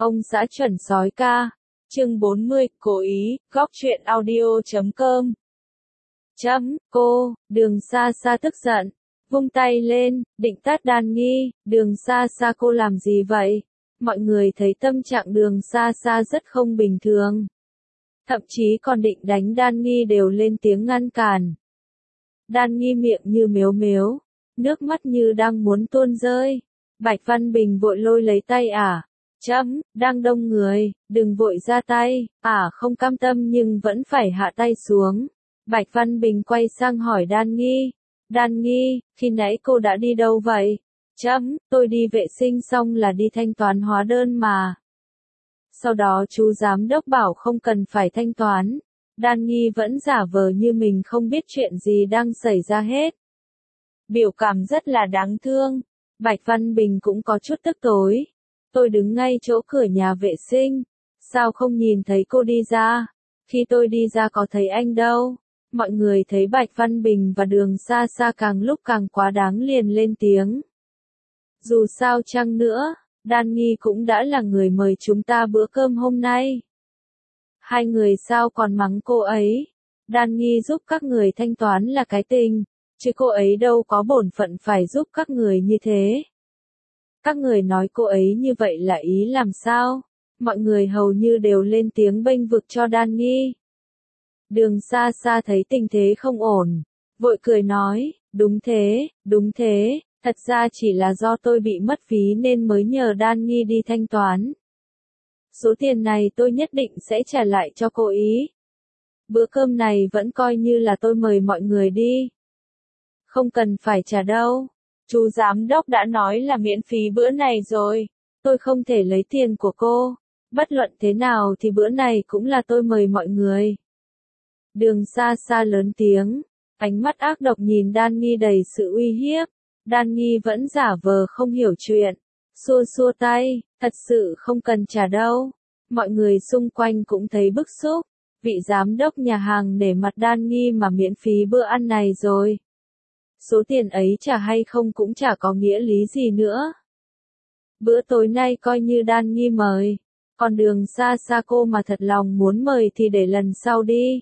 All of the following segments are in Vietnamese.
Ông xã chuẩn sói ca. Chương 40, cố ý, góc truyện audio.com. Đường Sa Sa tức giận, vung tay lên, định tát Đan Nghi. Đường Sa Sa, cô làm gì vậy? Mọi người thấy tâm trạng Đường Sa Sa rất không bình thường. Thậm chí còn định đánh Đan Nghi đều lên tiếng ngăn cản. Đan Nghi miệng như mếu mếu, nước mắt như đang muốn tuôn rơi. Bạch Văn Bình vội lôi lấy tay đang đông người, đừng vội ra tay. Không cam tâm nhưng vẫn phải hạ tay xuống. Bạch Văn Bình quay sang hỏi Đan Nghi, khi nãy cô đã đi đâu vậy? Tôi đi vệ sinh xong là đi thanh toán hóa đơn mà. Sau đó chú giám đốc bảo không cần phải thanh toán. Đan Nghi vẫn giả vờ như mình không biết chuyện gì đang xảy ra hết. Biểu cảm rất là đáng thương. Bạch Văn Bình cũng có chút tức tối. Tôi đứng ngay chỗ cửa nhà vệ sinh. Sao không nhìn thấy cô đi ra? Khi tôi đi ra có thấy anh đâu. Mọi người thấy Bạch Văn Bình và Đường Sa Sa càng lúc càng quá đáng liền lên tiếng. Dù sao chăng nữa, Đan Nghi cũng đã là người mời chúng ta bữa cơm hôm nay. Hai người sao còn mắng cô ấy? Đan Nghi giúp các người thanh toán là cái tình, chứ cô ấy đâu có bổn phận phải giúp các người như thế. Các người nói cô ấy như vậy là ý làm sao? Mọi người hầu như đều lên tiếng bênh vực cho Đan Nghi. Đường Sa Sa thấy tình thế không ổn, vội cười nói, đúng thế, thật ra chỉ là do tôi bị mất phí nên mới nhờ Đan Nghi đi thanh toán. Số tiền này tôi nhất định sẽ trả lại cho cô ý. Bữa cơm này vẫn coi như là tôi mời mọi người đi. Không cần phải trả đâu. Chú giám đốc đã nói là miễn phí bữa này rồi. Tôi không thể lấy tiền của cô. Bất luận thế nào thì bữa này cũng là tôi mời mọi người. Đường Sa Sa lớn tiếng, ánh mắt ác độc nhìn Đan Nghi đầy sự uy hiếp. Đan Nghi vẫn giả vờ không hiểu chuyện. Xua tay, thật sự không cần trả đâu. Mọi người xung quanh cũng thấy bức xúc. Vị giám đốc nhà hàng nể mặt Đan Nghi mà miễn phí bữa ăn này rồi. Số tiền ấy trả hay không cũng chả có nghĩa lý gì nữa. Bữa tối nay coi như Đan Nghi mời. Còn Đường Sa Sa cô mà thật lòng muốn mời thì để lần sau đi.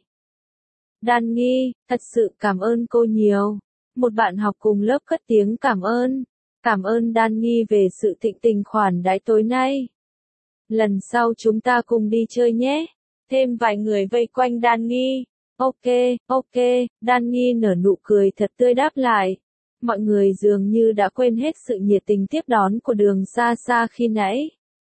Đan Nghi, thật sự cảm ơn cô nhiều. Một bạn học cùng lớp cất tiếng cảm ơn. Cảm ơn Đan Nghi về sự thịnh tình khoản đãi tối nay. Lần sau chúng ta cùng đi chơi nhé. Thêm vài người vây quanh Đan Nghi. Ok, Đan Nghi nở nụ cười thật tươi đáp lại. Mọi người dường như đã quên hết sự nhiệt tình tiếp đón của Đường Sa Sa khi nãy.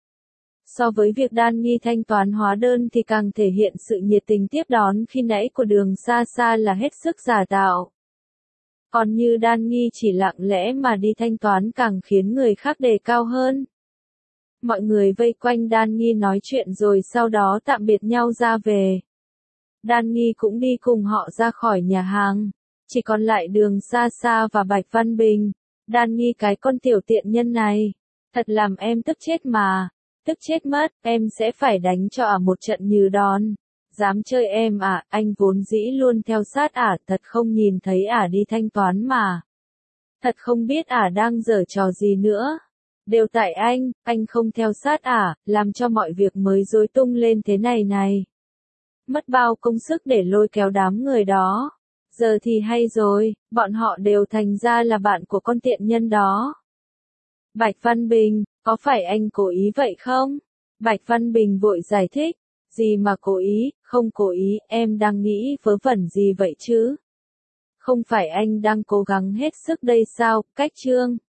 So với việc Đan Nghi thanh toán hóa đơn thì càng thể hiện sự nhiệt tình tiếp đón khi nãy của Đường Sa Sa là hết sức giả tạo. Còn như Đan Nghi chỉ lặng lẽ mà đi thanh toán càng khiến người khác đề cao hơn. Mọi người vây quanh Đan Nghi nói chuyện rồi sau đó tạm biệt nhau ra về. Đan Nghi cũng đi cùng họ ra khỏi nhà hàng. Chỉ còn lại Đường Sa Sa và Bạch Văn Bình. Đan Nghi, cái con tiểu tiện nhân này. Thật làm em tức chết mà. Tức chết mất, em sẽ phải đánh cho một trận như đòn. Dám chơi em anh vốn dĩ luôn theo sát thật không nhìn thấy đi thanh toán mà. Thật không biết đang giở trò gì nữa. Đều tại anh không theo sát làm cho mọi việc mới rối tung lên thế này. Mất bao công sức để lôi kéo đám người đó. Giờ thì hay rồi, bọn họ đều thành ra là bạn của con tiện nhân đó. Bạch Văn Bình, có phải anh cố ý vậy không? Bạch Văn Bình vội giải thích. Gì mà cố ý, không cố ý, em đang nghĩ vớ vẩn gì vậy chứ? Không phải anh đang cố gắng hết sức đây sao, Cách Trương?